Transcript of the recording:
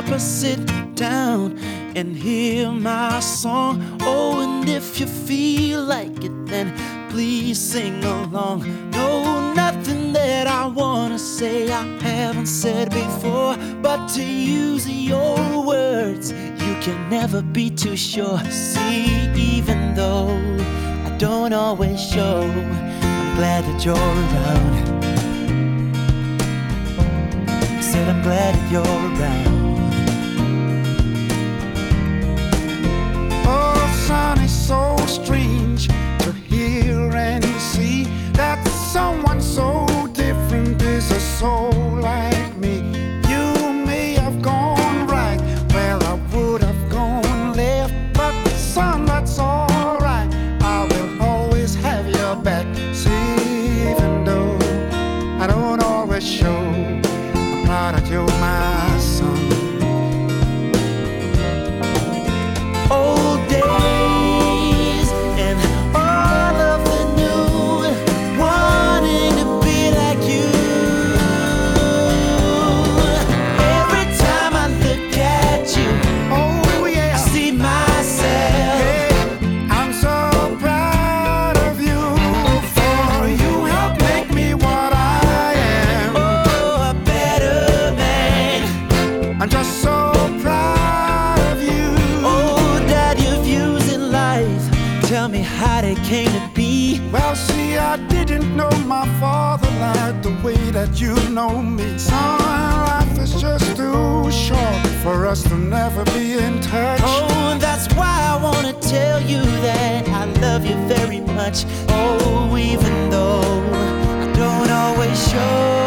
paper, sit down and hear my song. Oh, and if you feel like it, then please sing along. No, nothing that I wanna say I haven't said before, but to use your words, you can never be too sure. See, even though I don't always show, I'm glad that you're around. I said I'm glad that you're around. Oh, son, it's so strange to hear and see that someone so different is a soul like me. You may have gone right where I would have gone left, but son, that's alright. I will always have your back. See, even though I don't always show, I'm proud that you're my son. Old days and all of the new, wanting to be like you. Every time I look at you, Oh yeah, I see myself. hey, I'm so proud of you, for you helped make me what I am. Oh, a better man. I'm just so proud of you. Oh, Dad, your views in life, tell me how they came to be. Well, see, I didn't know my father like the way that you know me. Son, life is just too short for us to never be in touch. Oh, that's why I wanna tell you that I love you very much. Oh, even though I don't always show.